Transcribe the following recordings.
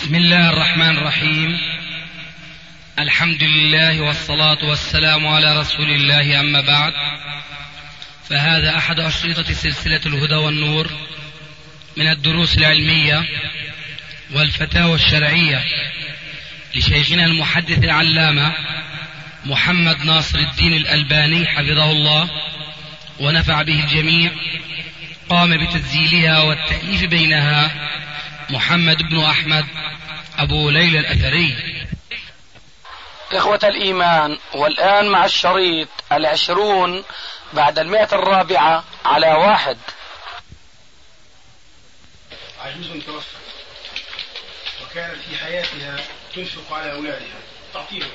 بسم الله الرحمن الرحيم. الحمد لله والصلاة والسلام على رسول الله، أما بعد، فهذا أحد أشرطة سلسلة الهدى والنور من الدروس العلمية والفتاوى الشرعية لشيخنا المحدث العلامة محمد ناصر الدين الألباني حفظه الله ونفع به الجميع. قام بتسجيلها والتأليف بينها محمد بن أحمد أبو ليلى الأثري. إخوة الإيمان، والآن مع الشريط 20 بعد 104 على 1. عجوز توفت وكانت في حياتها تنفق على أولادها تعطيهم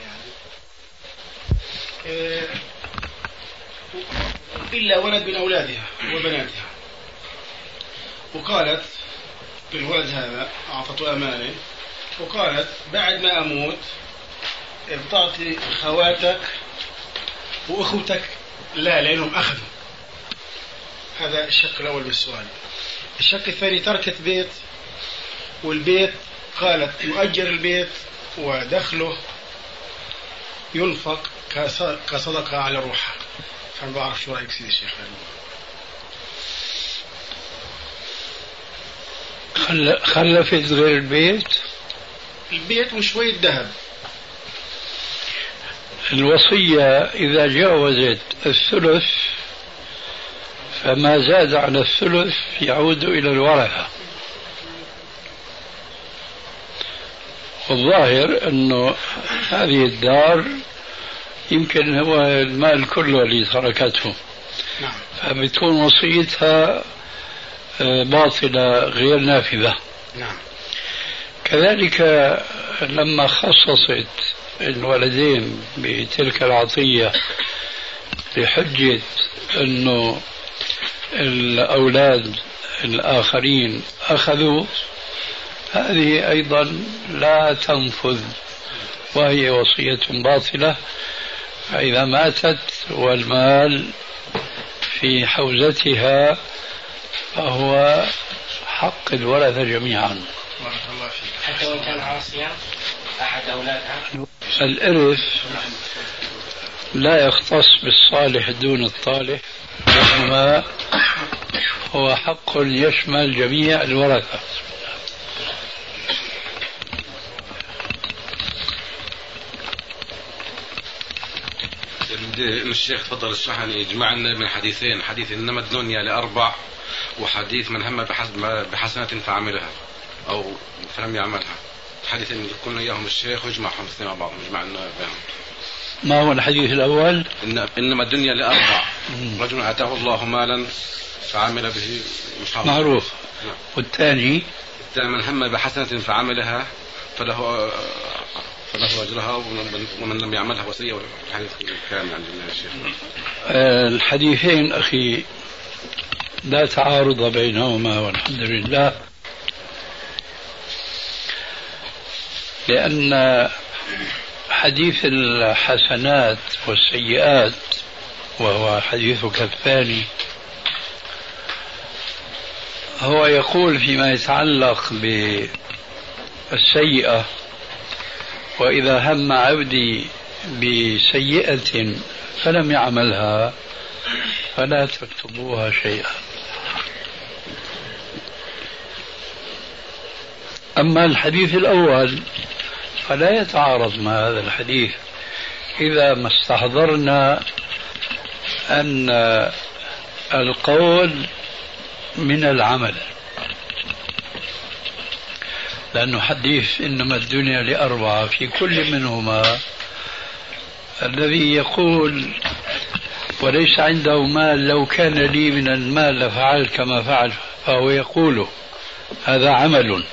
إلا ولد من أولادها وبناتها، وقالت للولد هذا أعطته أمانة، وقالت بعد ما أموت بتعطي خواتك وأخوتك لا لأنهم أخذوا. هذا الشق الأول من السؤال. الشق الثاني تركت بيت، والبيت قالت يؤجر البيت ودخله ينفق كصدقة على روحها. فأنا بعرف شو رأيك سيدي الشيخ؟ خلفت غير البيت وشوية ذهب. الوصية إذا جاوزت الثلث فما زاد عن الثلث يعود إلى الورثة. والظاهر أنه هذه الدار يمكن هو المال كله اللي تركته، فبتكون وصيتها باطلة غير نافذة. كذلك لما خصصت الولدين بتلك العطية بحجة أنه الأولاد الآخرين أخذوا، هذه أيضا لا تنفذ وهي وصية باطلة. فإذا ماتت والمال في حوزتها فهو حق الورثة جميعا. حتى وإن كان عاصيا أحد أولادها. الإرث لا يختص بالصالح دون الطالح، وإنما هو حق يشمل جميع الورثة. الشيخ تفضل اشرح لي، اجمعنا من حديثين: حديث انما الدنيا لأربع، وحديث من هم بحسنة فعملها او فلم يعملها. حديث ان كنا اياهم الشيخ ويجمعهم الاثنين مع بعض، اجمعنا بهم. ما هو الحديث الاول؟ انما الدنيا لأربع، رجل اتاه الله مالا فعمل به معروف. والثاني من هم بحسنة فعملها فله أجرها، ومن لم يعملها وصية. والحديث كامل عند الشيخ. الحديثين أخي لا تعارض بينهما والحمد لله، لأن حديث الحسنات والسيئات وهو حديثك الثاني هو يقول فيما يتعلق بالسيئة: وإذا هم عبدي بسيئة فلم يعملها فلا تكتبوها شيئا. أما الحديث الأول فلا يتعارض مع هذا الحديث إذا ما استحضرنا أن القول من العمل، لأنه حديث إنما الدنيا لأربعة في كل منهما الذي يقول وليس عنده مال لو كان لي من المال لفعل كما فعل، فهو يقوله هذا عمل.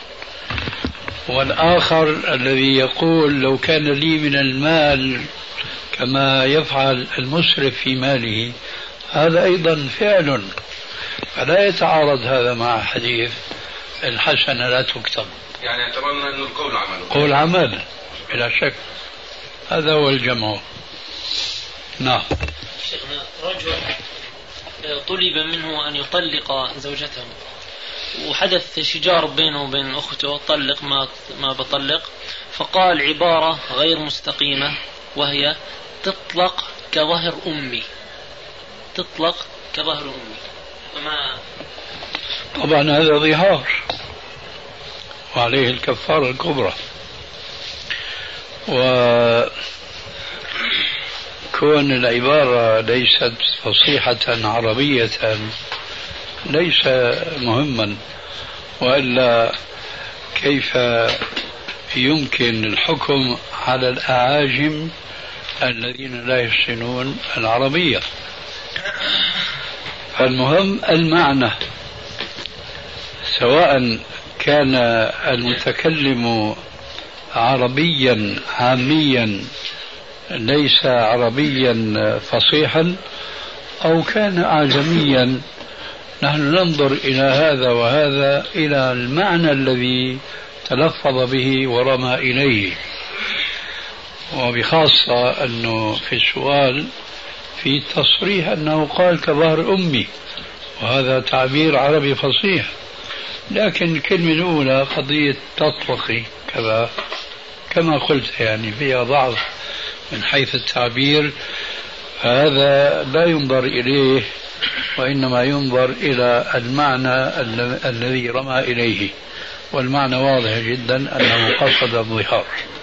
والآخر الذي يقول لو كان لي من المال كما يفعل المسرف في ماله، هذا أيضا فعل. فلا يتعارض هذا مع حديث الحسنة لا تكتب. يعني اعتبرنا أن القول عمل. قول عمل بلا شك، هذا هو الجمع. نعم. شيخنا، رجل طلب منه أن يطلق زوجته وحدث شجار بينه وبين أخته، طلق ما بطلق، فقال عبارة غير مستقيمة وهي تطلق كظهر أمي، تطلق كظهر أمي. طبعا هذا ظهار وعليه الكفارة الكبرى. وكون العبارة ليست فصيحة عربية ليس مهما، وإلا كيف يمكن الحكم على الأعاجم الذين لا يحسنون العربية؟ المهم المعنى، سواء كان المتكلم عربيا عاميا ليس عربيا فصيحا أو كان أعجميا، نحن ننظر إلى هذا وهذا إلى المعنى الذي تلفظ به ورمى إليه. وبخاصة أنه في السؤال في تصريح أنه قال كظهر أمي، وهذا تعبير عربي فصيح. لكن الكلمة الأولى قضية تطلقي كذا كما قلت يعني فيها ضعف من حيث التعبير، هذا لا ينظر إليه، وإنما ينظر إلى المعنى الذي رمى إليه، والمعنى واضح جدا أنه قصد الظهار.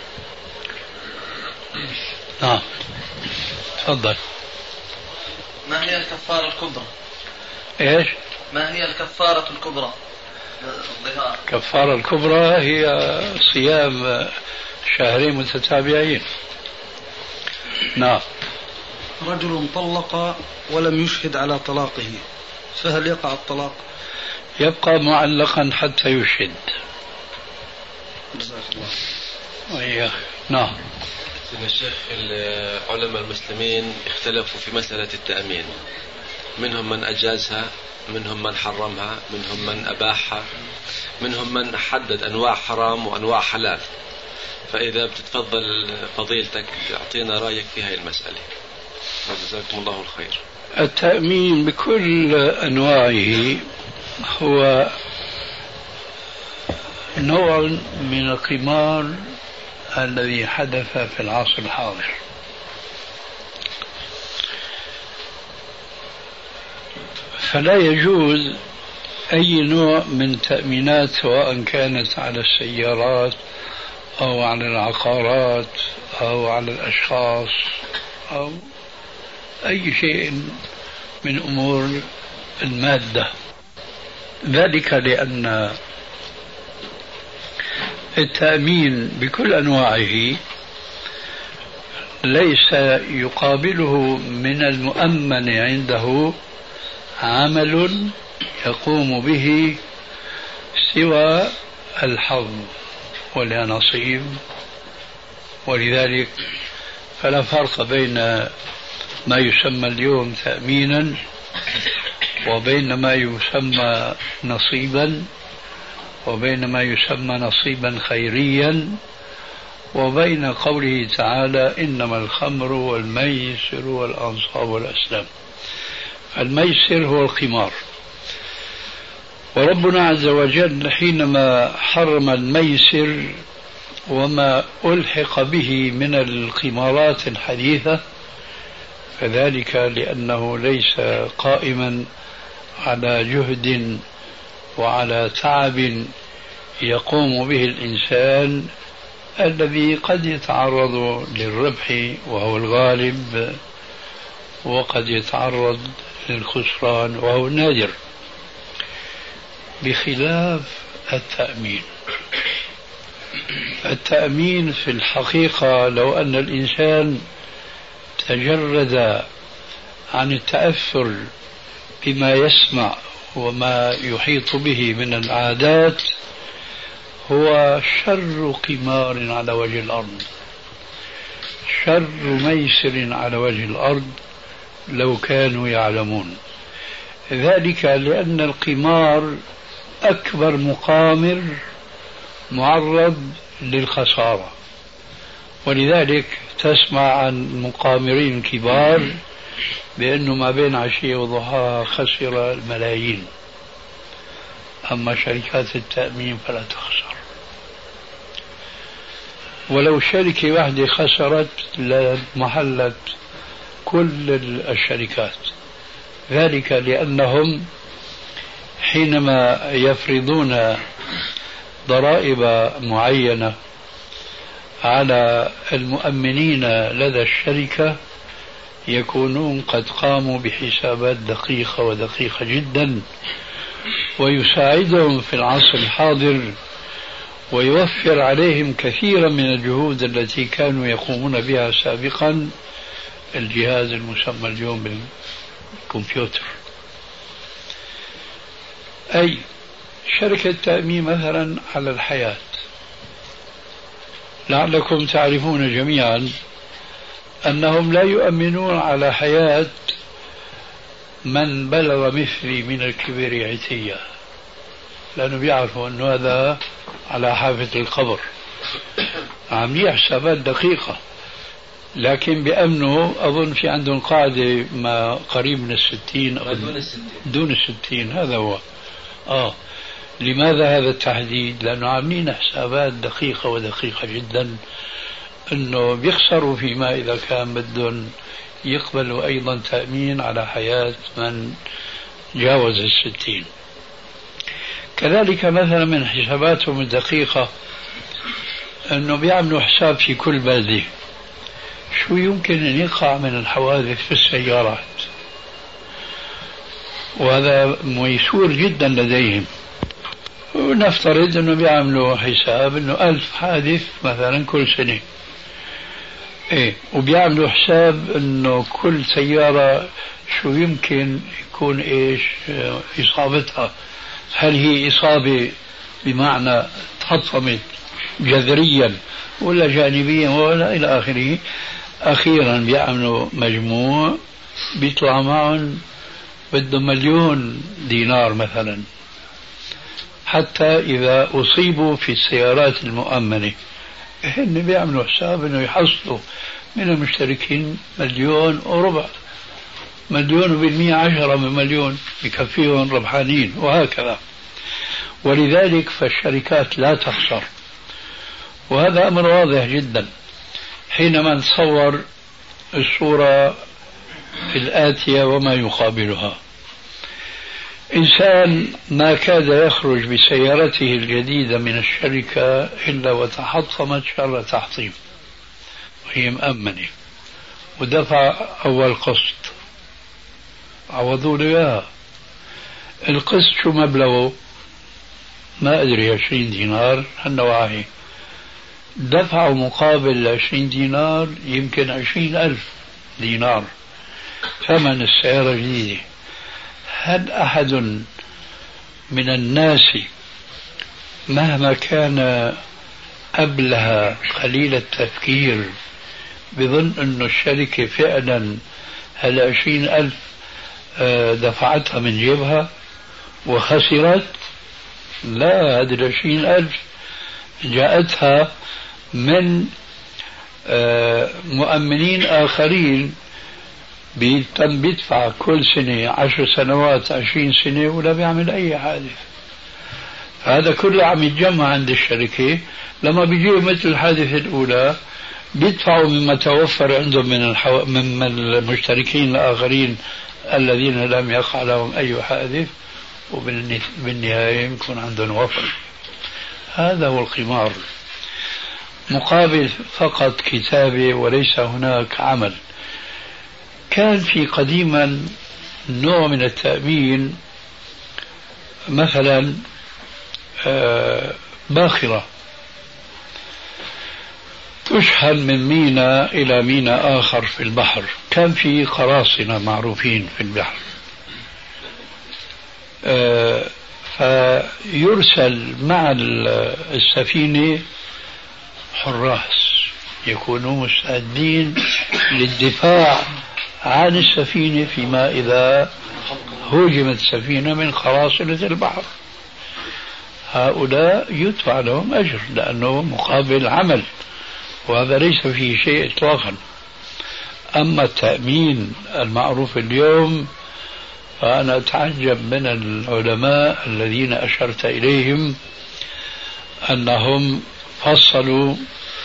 نعم تفضل. ما هي الكفارة الكبرى؟ إيش؟ ما هي الكفارة الكبرى؟ الظهار. الكفارة الكبرى هي صيام شهرين متتابعين. نعم. رجل طلق ولم يشهد على طلاقه، فهل يقع الطلاق؟ يبقى معلقا حتى يشهد. جزاك الله. وإياه. نعم. الشيخ، علماء المسلمين اختلفوا في مسألة التأمين، منهم من أجازها، منهم من حرمها، منهم من أباحها، منهم من حدد أنواع حرام وأنواع حلال. فإذا بتتفضل فضيلتك تعطينا رأيك في هذه المسألة، جزاكم الله الخير. التأمين بكل أنواعه هو نوع من القمار الذي حدث في العصر الحاضر. فلا يجوز أي نوع من تأمينات، سواء كانت على السيارات أو على العقارات أو على الأشخاص أو أي شيء من أمور المادة. ذلك لأن التأمين بكل أنواعه ليس يقابله من المؤمن عنده عمل يقوم به سوى الحظ والنصيب. ولذلك فلا فرق بين ما يسمى اليوم تأمينا وبين ما يسمى نصيبا، وبين ما يسمى نصيبا خيريا، وبين قوله تعالى إنما الخمر والميسر والأنصاب والأسلام. الميسر هو القمار، وربنا عز وجل حينما حرم الميسر وما ألحق به من القمارات الحديثة فذلك لأنه ليس قائما على جهد وعلى تعب يقوم به الإنسان الذي قد يتعرض للربح وهو الغالب، وقد يتعرض للخسران وهو النادر، بخلاف التأمين. التأمين في الحقيقة لو أن الإنسان تجرد عن التأثر بما يسمع وما يحيط به من العادات هو شر قمار على وجه الأرض، شر ميسر على وجه الأرض لو كانوا يعلمون. ذلك لأن القمار أكبر مقامر معرض للخسارة، ولذلك تسمع عن مقامرين كبار بأنه ما بين عشية وضحاها خسر الملايين. أما شركات التأمين فلا تخسر، ولو شركة واحدة خسرت لمحلت كل الشركات، ذلك لأنهم حينما يفرضون ضرائب معينة على المؤمنين لدى الشركة يكونون قد قاموا بحسابات دقيقة ودقيقة جدا، ويساعدهم في العصر الحاضر ويوفر عليهم كثيرا من الجهود التي كانوا يقومون بها سابقا الجهاز المسمى اليوم بالكمبيوتر. أي شركة تأمين مثلا على الحياة، لعلكم تعرفون جميعا أنهم لا يؤمنون على حياة من بلغ مثلي من الكبر عتية، لأنه بيعرفوا أنه هذا على حافة القبر، عاملين حسابات دقيقة، لكن بأمنوا أظن في عندهم قاعدة ما قريب من 60 أو دون 60 هذا هو. لماذا هذا التحديد؟ لأنه عاملين حسابات دقيقة ودقيقة جدا أنه بيخسروا فيما إذا كان بدهم يقبلوا أيضا تأمين على حياة من جاوز 60. كذلك مثلا من حساباتهم الدقيقة أنه بيعملوا حساب في كل بلدة شو يمكن أن يقع من الحوادث في السيارات، وهذا ميسور جدا لديهم. ونفترض أنه بيعملوا حساب أنه 1000 حادث مثلا كل سنة، وبيعملوا حساب أنه كل سيارة شو يمكن يكون إصابتها، هل هي إصابة بمعنى تحطمت جذريا ولا جانبيا ولا إلى آخره. أخيرا بيعملوا مجموع بيطلع معهم بدهم 1,000,000 دينار مثلا، حتى إذا أصيبوا في السيارات المؤمنة هن بيعملوا حساب أنه يحصلوا من المشتركين 1,400,000، 1,000,000 10 من 1,000,000 يكفيهم ربحانين، وهكذا. ولذلك فالشركات لا تخسر، وهذا أمر واضح جدا حينما نتصور الصورة الآتية وما يقابلها. إنسان ما كاد يخرج بسيارته الجديدة من الشركة إلا وتحطمت شر تحطيم، وهي مأمنة، ودفع أول قسط عوضوا له إياها. القسط شو مبلغه؟ ما أدري 20 دينار هالنوعي. دفعوا مقابل 20 دينار يمكن 20,000 دينار ثمن السيارة الجديدة. هل أحد من الناس مهما كان أبله قليل التفكير بظن أن الشركة فعلا هل 20,000 دفعتها من جيبها وخسرت؟ لا، هذه 20,000 جاءتها من مؤمنين آخرين بيدفع كل سنة 10 سنوات 20 سنة ولا بيعمل أي حادث. هذا كله عم يتجمع عند الشركة، لما بيجيوا مثل الحادثة الأولى بيدفعوا مما توفر عندهم من المشتركين الآخرين الذين لم يقع لهم أي حادث، وبالنهاية يكون عندهم وفر. هذا هو القمار، مقابل فقط كتابة وليس هناك عمل. كان في قديما نوع من التأمين، مثلا باخرة تشحن من ميناء إلى ميناء آخر في البحر، كان في قراصنة معروفين في البحر، فيرسل مع السفينة حراس يكونوا مستعدين للدفاع عن السفينة فيما إذا هجمت السفينة من قراصنة البحر. هؤلاء يدفع لهم أجر لأنه مقابل عمل، وهذا ليس فيه شيء إطلاقا. أما التأمين المعروف اليوم فأنا أتعجب من العلماء الذين أشرت إليهم أنهم فصلوا،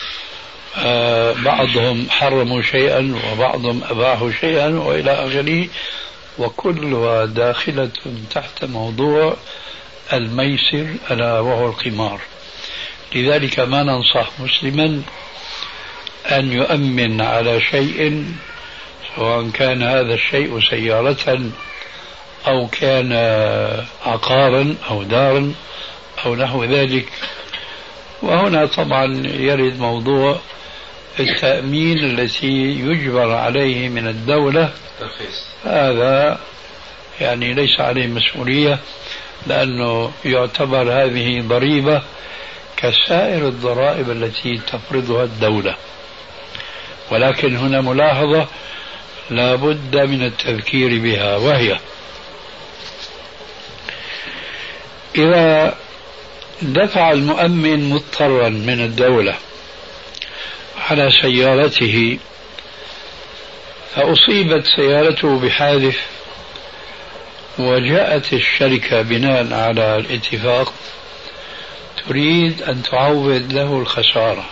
بعضهم حرموا شيئا وبعضهم أباحوا شيئا وإلى آخره، وكلها داخلة تحت موضوع الميسر ألا وهو القمار. لذلك ما ننصح مسلما أن يؤمن على شيء، سواء كان هذا الشيء سيارة أو كان عقارا أو دارا أو نحو ذلك. وهنا طبعا يرد موضوع التأمين التي يجبر عليه من الدولة، هذا يعني ليس عليه مسؤولية، لأنه يعتبر هذه ضريبة كسائر الضرائب التي تفرضها الدولة. ولكن هنا ملاحظة لا بد من التذكير بها، وهي إذا دفع المؤمن مضطرا من الدولة على سيارته فأصيبت سيارته بحادث وجاءت الشركة بناء على الاتفاق تريد أن تعوض له الخسارة،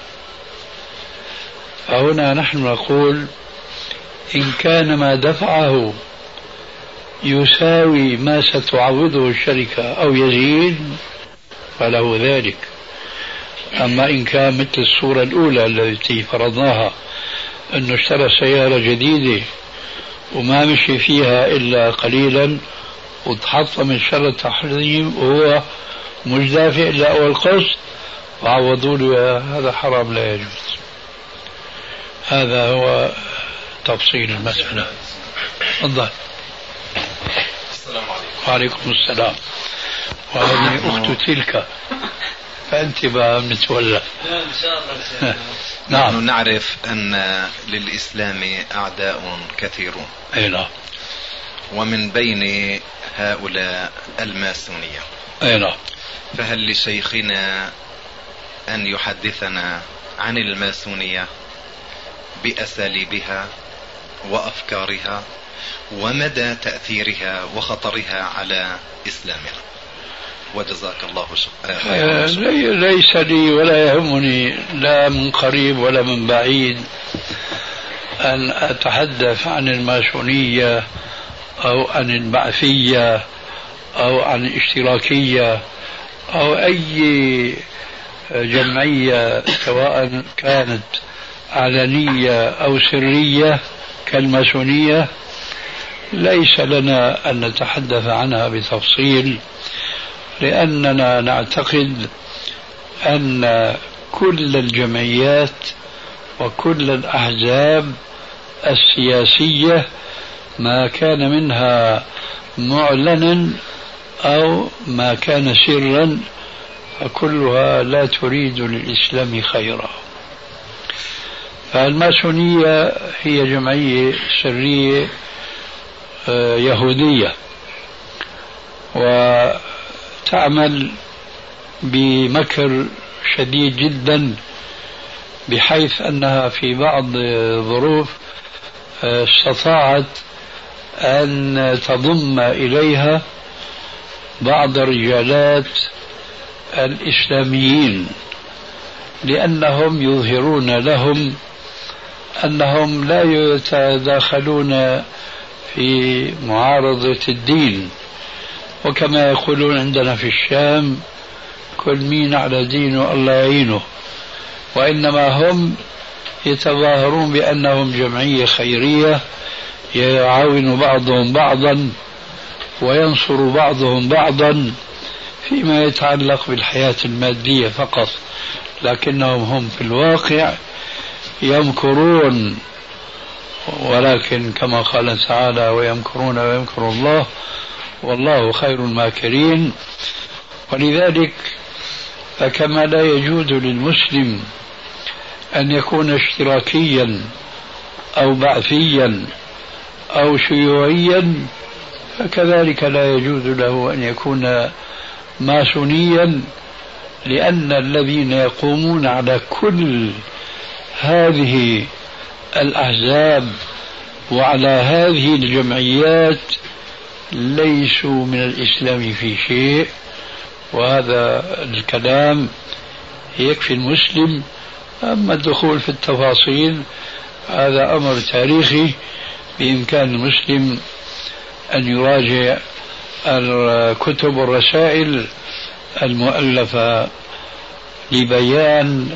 فهنا نحن نقول إن كان ما دفعه يساوي ما ستعوضه الشركة أو يزيد فله ذلك. أما إن كان مثل الصورة الأولى التي فرضناها أنه اشترى سيارة جديدة وما مشي فيها إلا قليلا وتحط من شر التحريم وهو مش دافع إلا أول قسط وعوضوا له، هذا حرام لا يجوز. هذا هو تفصيل المسألة. تفضل. السلام عليكم. وعليكم السلام. وهذه أخت تلك، فأنت بقى نتولى. إن شاء الله. نعم. نحن نعرف أن للإسلام أعداء كثيرون. أي نعم. ومن بين هؤلاء الماسونية. أي نعم. فهل لشيخنا أن يحدثنا عن الماسونية بأساليبها وأفكارها ومدى تأثيرها وخطرها على إسلامنا؟ وجزاك الله خيرا. ليس لي ولا يهمني لا من قريب ولا من بعيد أن أتحدث عن الماسونية أو عن البعثية أو عن الاشتراكية أو أي جمعية سواء كانت علنية أو سرية كالماسونية. ليس لنا أن نتحدث عنها بتفصيل، لأننا نعتقد أن كل الجمعيات وكل الأحزاب السياسية ما كان منها معلنا أو ما كان سرا فكلها لا تريد للإسلام خيرا. فالماسونية هي جمعية سرية يهودية وتعمل بمكر شديد جدا، بحيث أنها في بعض الظروف استطاعت أن تضم إليها بعض الرجالات الإسلاميين، لأنهم يظهرون لهم أنهم لا يتداخلون في معارضة الدين، وكما يقولون عندنا في الشام كل مين على دينه الله يعينه، وإنما هم يتظاهرون بأنهم جمعية خيرية يعاون بعضهم بعضا وينصر بعضهم بعضا فيما يتعلق بالحياة المادية فقط، لكنهم هم في الواقع يمكرون، ولكن كما قال تعالى ويمكرون ويمكر الله والله خير الماكرين. ولذلك فكما لا يجوز للمسلم أن يكون اشتراكيا أو بعثيا أو شيوعيا، فكذلك لا يجوز له أن يكون ماسونيا، لأن الذين يقومون على كل هذه الأحزاب وعلى هذه الجمعيات ليسوا من الإسلام في شيء، وهذا الكلام يكفي المسلم. أما الدخول في التفاصيل هذا أمر تاريخي، بإمكان المسلم أن يراجع الكتب والرسائل المؤلفة لبيان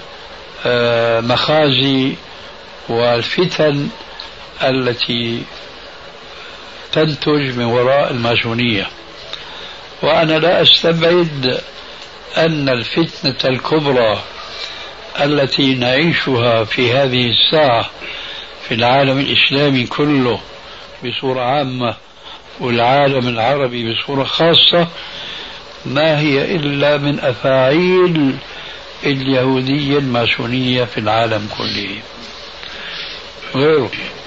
مخازي والفتن التي تنتج من وراء الماسونية. وأنا لا أستبعد أن الفتنة الكبرى التي نعيشها في هذه الساعة في العالم الإسلامي كله بصورة عامة والعالم العربي بصورة خاصة ما هي إلا من أفاعيل اليهودية الماسونية في العالم كله غيره.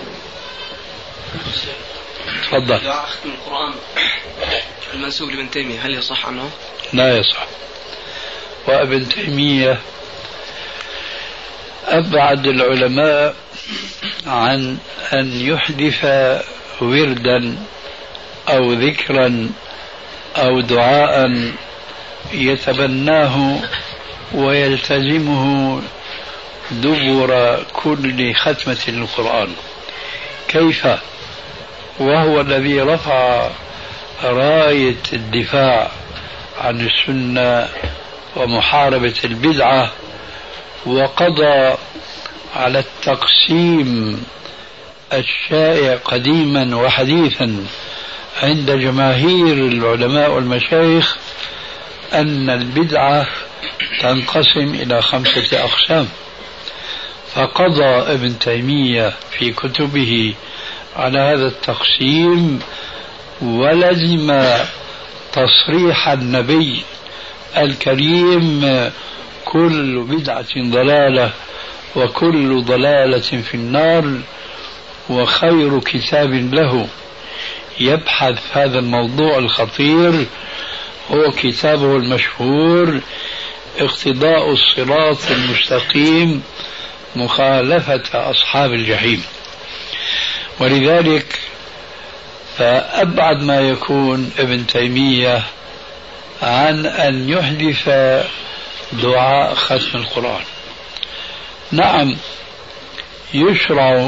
تفضل. دعاء ختم القرآن المنسوب لابن تيمية هل يصح عنه؟ لا يصح. وابن تيمية أبعد العلماء عن أن يحدث وردا أو ذكرا أو دعاء يتبناه ويلتزمه دبر كل ختمة للقرآن. كيف وهو الذي رفع راية الدفاع عن السنة ومحاربة البدعة، وقضى على التقسيم الشائع قديما وحديثا عند جماهير العلماء والمشايخ أن البدعة تنقسم إلى 5 أقسام. فقضى ابن تيمية في كتبه على هذا التقسيم، ولزم تصريح النبي الكريم: كل بدعة ضلالة وكل ضلالة في النار. وخير كتاب له يبحث هذا الموضوع الخطير هو كتابه المشهور اقتضاء الصراط المستقيم مخالفة أصحاب الجحيم. ولذلك فأبعد ما يكون ابن تيمية عن أن يحدث دعاء ختم القرآن. نعم، يشرع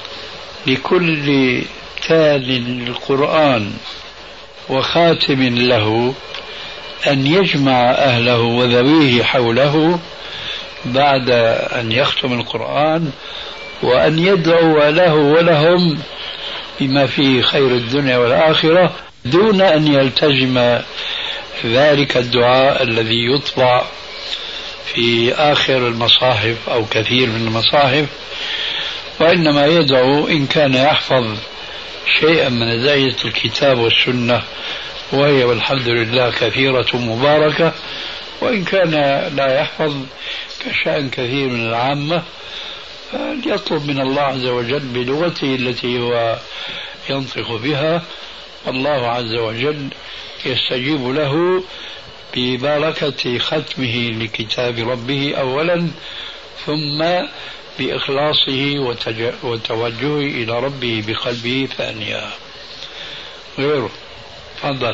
لكل تال للقرآن وخاتم له أن يجمع أهله وذويه حوله بعد أن يختم القرآن، وأن يدعو له ولهم بما فيه خير الدنيا والآخرة، دون أن يلتزم ذلك الدعاء الذي يطبع في آخر المصاحف أو كثير من المصاحف، وإنما يدعو إن كان يحفظ شيئا من هداية الكتاب والسنة، وهي والحمد لله كثيرة مباركة، وإن كان لا يحفظ كشأن كثير من العامة فليطلب من الله عز وجل بلغته التي هو ينطق بها، والله عز وجل يستجيب له ببركة ختمه لكتاب ربه أولا، ثم بإخلاصه وتوجهه إلى ربه بقلبه ثانيا. غيره. تفضل.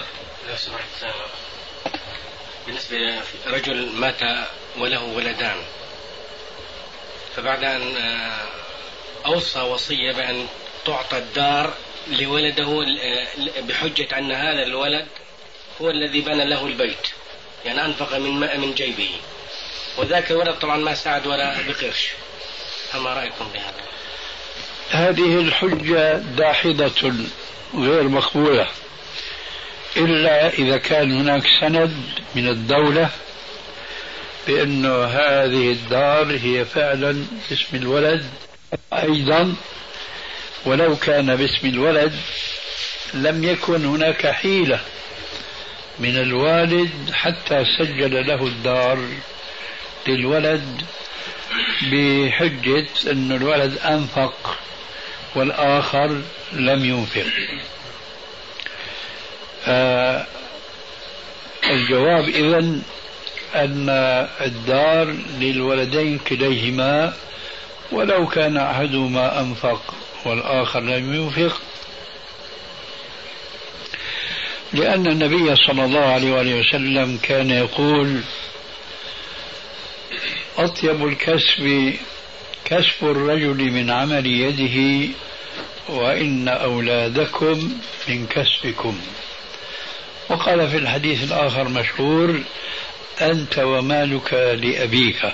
بالنسبة لرجل مات وله ولدان، فبعد أن أوصى وصية بأن تعطى الدار لولده بحجة أن هذا الولد هو الذي بنى له البيت، يعني أنفق من جيبه، وذاك الولد طبعا ما ساعد ولا بقرش، فما رأيكم بهذا؟ هذه الحجة داحضة غير مقبولة، إلا إذا كان هناك سند من الدولة بأن هذه الدار هي فعلا باسم الولد. أيضا ولو كان باسم الولد لم يكن هناك حيلة من الوالد حتى سجل له الدار للولد بحجة أن الولد أنفق والآخر لم ينفق. الجواب إذن أن الدار للولدين كليهما، ولو كان أحدهما أنفق والآخر لم ينفق، لأن النبي صلى الله عليه وآله وسلم كان يقول أطيب الكسب كسب الرجل من عمل يده وإن أولادكم من كسبكم. وقال في الحديث الآخر مشهور أنت ومالك لأبيك.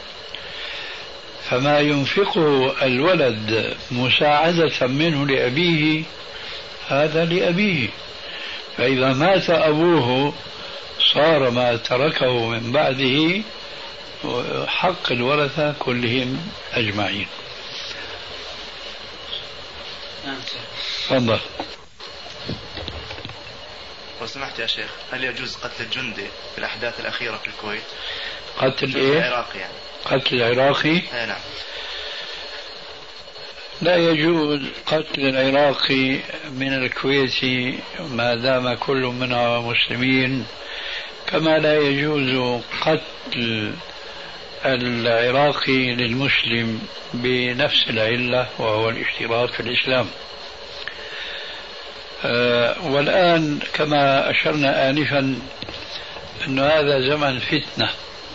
فما ينفقه الولد مساعدة منه لأبيه هذا لأبيه، فإذا مات أبوه صار ما تركه من بعده حق الورثة كلهم أجمعين. تفضل. لو سمحت يا شيخ، هل يجوز قتل الجندي في الأحداث الأخيرة في الكويت؟ قتل إيه؟ العراقي يعني. قتل العراقي؟ نعم. لا يجوز قتل العراقي من الكويت ما دام كل منها مسلمين، كما لا يجوز قتل العراقي للمسلم بنفس العلة وهو الاشتراك في الإسلام. والآن كما أشرنا آنفا أن هذا زمن فتنة،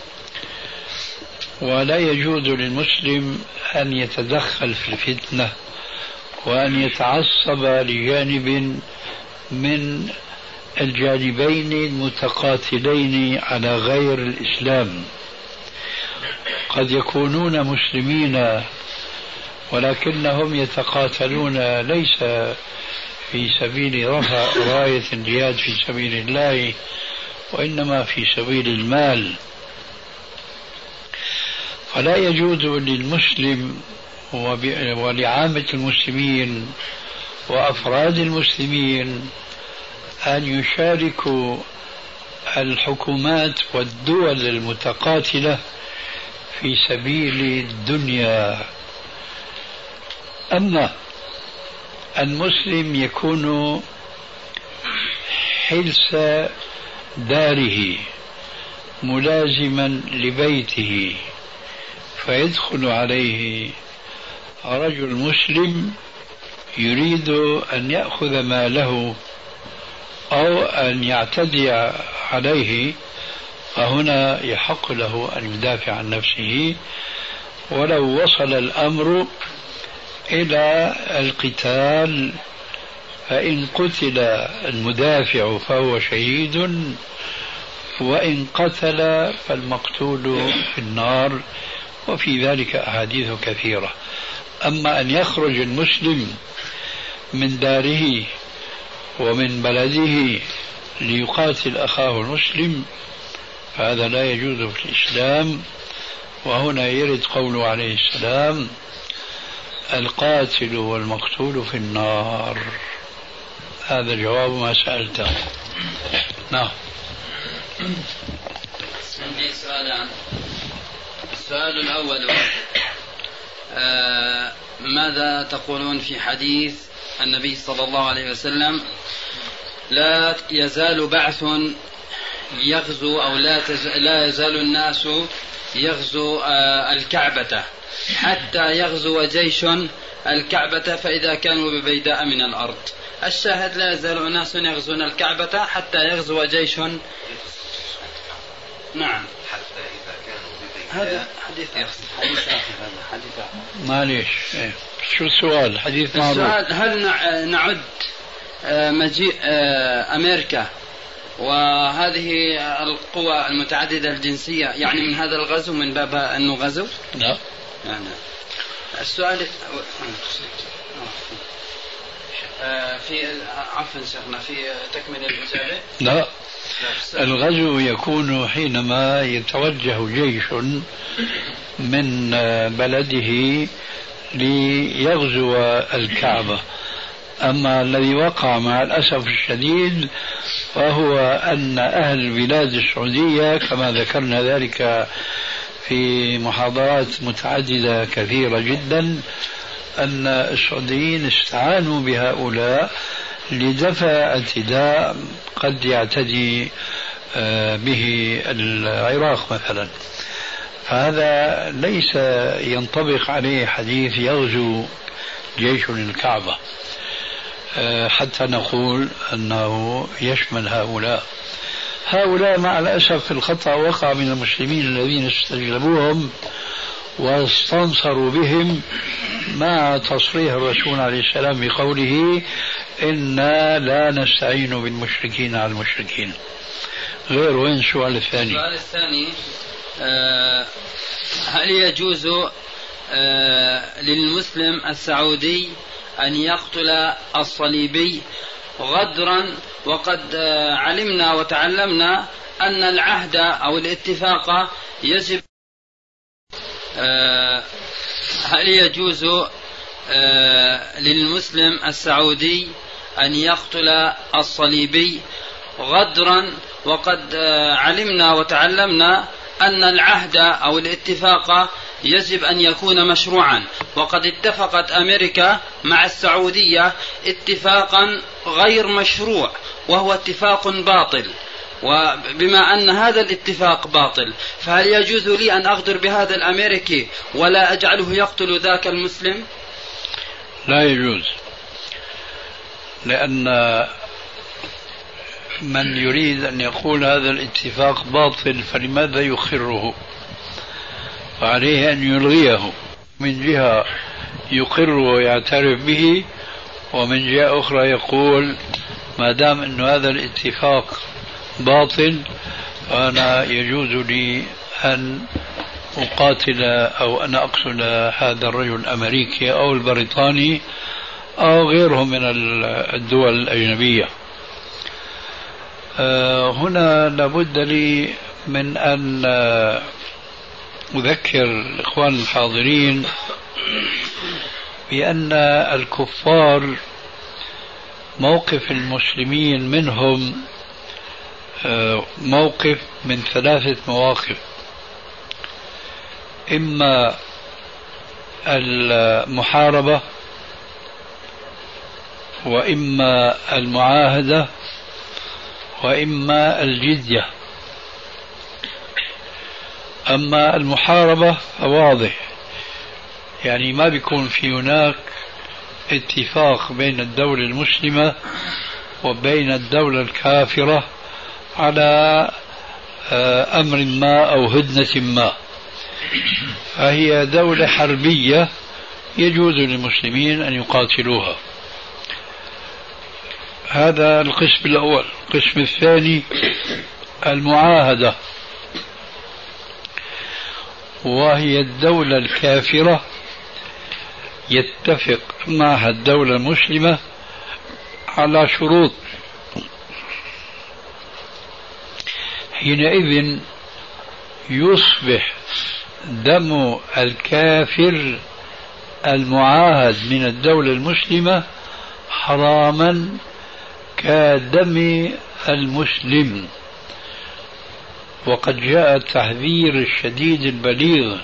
ولا يجوز للمسلم أن يتدخل في الفتنة وأن يتعصب لجانب من الجانبين المتقاتلين على غير الإسلام. قد يكونون مسلمين ولكنهم يتقاتلون ليس في سبيل رفع راية الجهاد في سبيل الله، وإنما في سبيل المال. فلا يجوز للمسلم ولعامة المسلمين وأفراد المسلمين أن يشاركوا الحكومات والدول المتقاتلة في سبيل الدنيا. أما المسلم يكون حلس داره ملازما لبيته، فيدخل عليه رجل مسلم يريد أن يأخذ ماله أو أن يعتدي عليه، فهنا يحق له أن يدافع عن نفسه، ولو وصل الأمر إلى القتال فإن قتل المدافع فهو شهيد، وإن قتل فالمقتول في النار، وفي ذلك أحاديث كثيرة. أما أن يخرج المسلم من داره ومن بلده ليقاتل أخاه المسلم فهذا لا يجوز في الإسلام. وهنا يرد قوله عليه السلام القاتل والمقتول في النار. هذا جواب ما سألته. نعم. عندي سؤالان. السؤال الأول ماذا تقولون في حديث النبي صلى الله عليه وسلم لا يزال بعث يغزو أو لا يزال الناس يغزو الكعبة حتى يغزو جيش الكعبة فإذا كانوا ببيداء من الأرض. الشاهد لا يزال ناس يغزون الكعبة حتى يغزو جيش. نعم. هذا حديث معليش. شو السؤال؟ حديث معروف. السؤال هل نعد مجيء أمريكا وهذه القوى المتعددة الجنسية يعني من هذا الغزو من باب أنه غزو؟ لا. يعني السؤال في عفوا شيخنا في تكمل الإجابة. لا، الغزو يكون حينما يتوجه جيش من بلده ليغزو الكعبة. أما الذي وقع مع الأسف الشديد وهو أن أهل البلاد السعودية كما ذكرنا ذلك في محاضرات متعددة كثيرة جدا أن السعوديين استعانوا بهؤلاء لدفع اعتداء قد يعتدي به العراق مثلا. فهذا ليس ينطبق عليه حديث يغزو جيش الكعبة. حتى نقول أنه يشمل هؤلاء مع الأسف الخطأ وقع من المسلمين الذين استجلبوهم واستنصروا بهم مع تصريح الرسول عليه السلام بقوله إنا لا نستعين بالمشركين على المشركين. غير وين السؤال الثاني؟ السؤال الثاني هل يجوز للمسلم السعودي أن يقتل الصليبي غدرا وقد علمنا وتعلمنا أن العهد أو الاتفاق يجب هل يجوز للمسلم السعودي أن يقتل الصليبي غدرا وقد علمنا وتعلمنا أن العهد أو الاتفاق يجب أن يكون مشروعا، وقد اتفقت أمريكا مع السعودية اتفاقا غير مشروع وهو اتفاق باطل، وبما أن هذا الاتفاق باطل فهل يجوز لي أن أغدر بهذا الأمريكي ولا أجعله يقتل ذاك المسلم؟ لا يجوز، لأن من يريد أن يقول هذا الاتفاق باطل فلماذا يقره؟ فعليه أن يلغيه، من جهة يقر ويعترف به، ومن جهة أخرى يقول ما دام أن هذا الاتفاق باطل فأنا يجوز لي أن أقاتل أو أن أقتل هذا الرجل الأمريكي أو البريطاني أو غيره من الدول الأجنبية. هنا لابد لي من أن أذكر الإخوان الحاضرين بأن الكفار موقف المسلمين منهم موقف من 3 مواقف: إما المحاربة، وإما المعاهدة، وإما الجزية. أما المحاربة فواضح، يعني ما بيكون في هناك اتفاق بين الدولة المسلمة وبين الدولة الكافرة على أمر ما أو هدنة ما، فهي دولة حربية يجوز للمسلمين أن يقاتلوها. هذا القسم الأول. القسم الثاني المعاهدة، وهي الدولة الكافرة يتفق معها الدولة المسلمة على شروط، حينئذ يصبح دم الكافر المعاهد من الدولة المسلمة حراما كدم المسلم. وقد جاء التحذير الشديد البليغ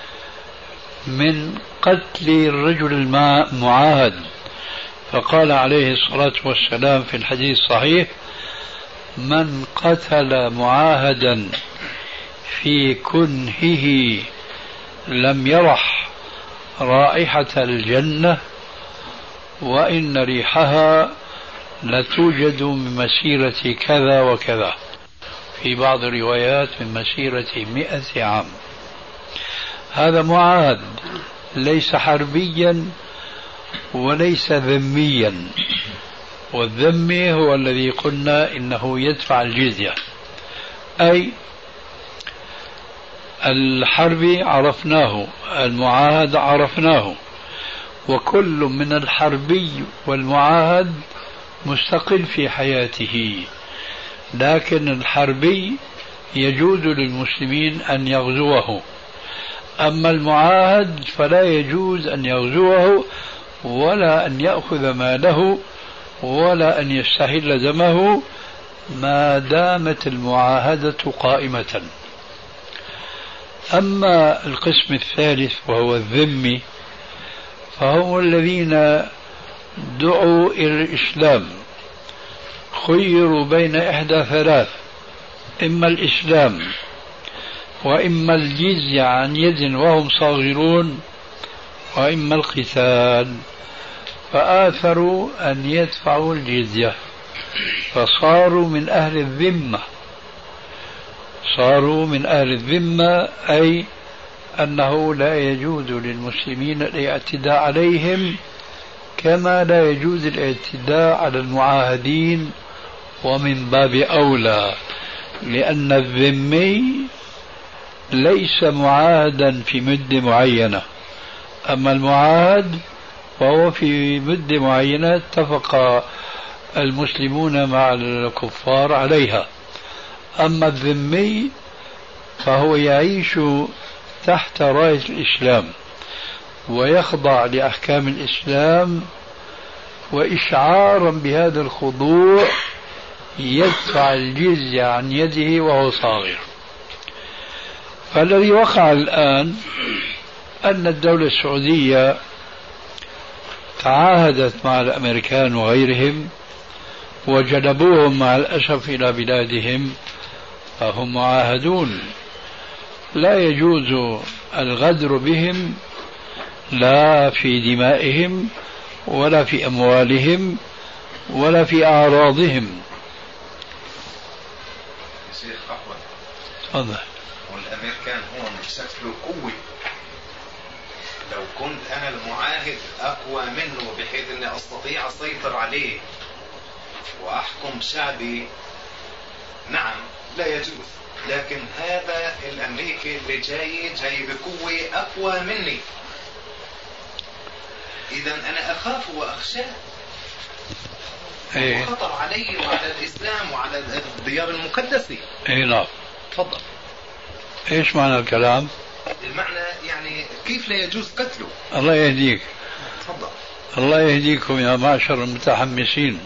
من قتل الرجل المعاهد، فقال عليه الصلاة والسلام في الحديث الصحيح: من قتل معاهدا في كنهه لم يرح رائحة الجنة وإن ريحها لتوجد من مسيرة كذا وكذا، في بعض الروايات من مسيرة 100 عام. هذا معاهد ليس حربيا وليس ذميا، والذمي هو الذي قلنا إنه يدفع الجزية. أي الحربي عرفناه، المعاهد عرفناه، وكل من الحربي والمعاهد مستقل في حياته، لكن الحربي يجوز للمسلمين أن يغزوه، أما المعاهد فلا يجوز أن يغزوه ولا أن يأخذ ماله ولا أن يستحل دمه ما دامت المعاهدة قائمة. أما القسم الثالث وهو الذمي فهم الذين دعوا إلى الإسلام، خيروا بين إحدى 3: إما الإسلام، وإما الجزية عن يد وهم صاغرون، وإما القتال. فآثروا أن يدفعوا الجزية، فصاروا من أهل الذمة. صاروا من أهل الذمة، أي أنه لا يجوز للمسلمين الاعتداء عليهم كما لا يجوز الاعتداء على المعاهدين، ومن باب أولى لأن الذمي ليس معاهدا في مدة معينة، أما المعاهد فهو في مدة معينة اتفق المسلمون مع الكفار عليها. أما الذمي فهو يعيش تحت راية الإسلام ويخضع لأحكام الإسلام، وإشعارا بهذا الخضوع يدفع الجزية عن يده وهو صاغر. فالذي وقع الآن أن الدولة السعودية تعاهدت مع الأمريكان وغيرهم وجلبوهم مع الأسف إلى بلادهم، فهم معاهدون، لا يجوز الغدر بهم لا في دمائهم ولا في أموالهم ولا في أعراضهم. شيخ أحمد، تفضل. والأمريكان هم بشكل قوي، لو كنت أنا المعاهد أقوى منه بحيث أني أستطيع أسيطر عليه وأحكم شعبي، نعم لا يجوز. لكن هذا الأمريكي اللي جاي بقوة أقوى مني، إذا أنا أخاف وأخشاه، خطر علي وعلى الإسلام وعلى الديار المقدسة. إيه نعم. تفضل. إيش معنى الكلام؟ المعنى يعني كيف لا يجوز قتله. الله يهديك. تفضل. الله يهديكم يا معشر المتحمسين.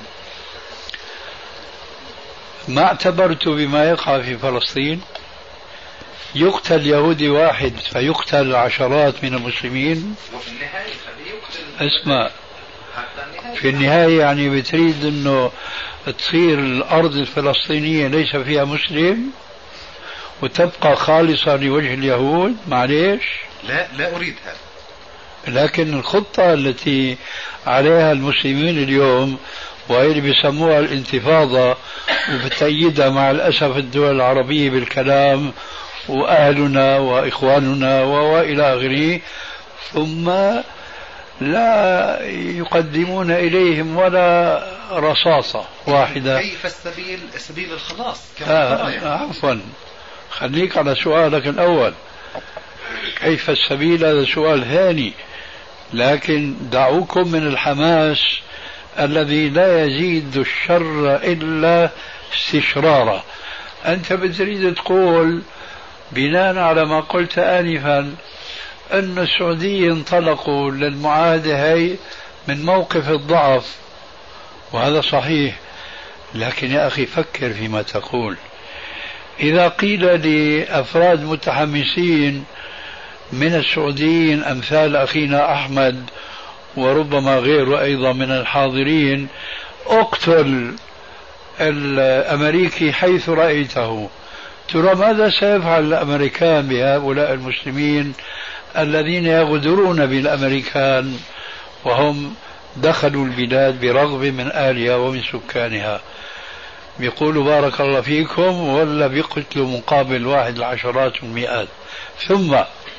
ما اعتبرت بما يقع في فلسطين؟ يقتل يهودي واحد فيقتل عشرات من المسلمين. وفي النهاية يقتل. اسمع، في النهاية يعني بتريد انه تصير الارض الفلسطينية ليس فيها مسلم وتبقى خالصة لوجه اليهود؟ معليش، لا أريد هذا. لكن الخطة التي عليها المسلمين اليوم وهي اللي بيسموها الانتفاضة وبتأيدها مع الأسف الدول العربية بالكلام وأهلنا وإخواننا وإلى آخره، ثم لا يقدمون إليهم ولا رصاصة واحدة. كيف سبيل الخلاص؟ عفوا، خليك على سؤالك الأول، كيف السبيل؟ هذا سؤال ثاني، لكن دعوكم من الحماس الذي لا يزيد الشر إلا استشرارا. أنت بتريد تقول بناء على ما قلت آنفا أن السعودية انطلقوا للمعاهدة هي من موقف الضعف، وهذا صحيح، لكن يا أخي فكر فيما تقول. إذا قيل لأفراد متحمسين من السعوديين أمثال أخينا أحمد وربما غيره أيضا من الحاضرين، اقتل الأمريكي حيث رأيته، ترى ماذا سيفعل الأمريكان بهؤلاء المسلمين الذين يغدرون بالأمريكان وهم دخلوا البلاد برغب من أهلها ومن سكانها؟ بيقولوا بارك الله فيكم، ولا بيقتلوا مقابل واحد العشرات والمئات. ثم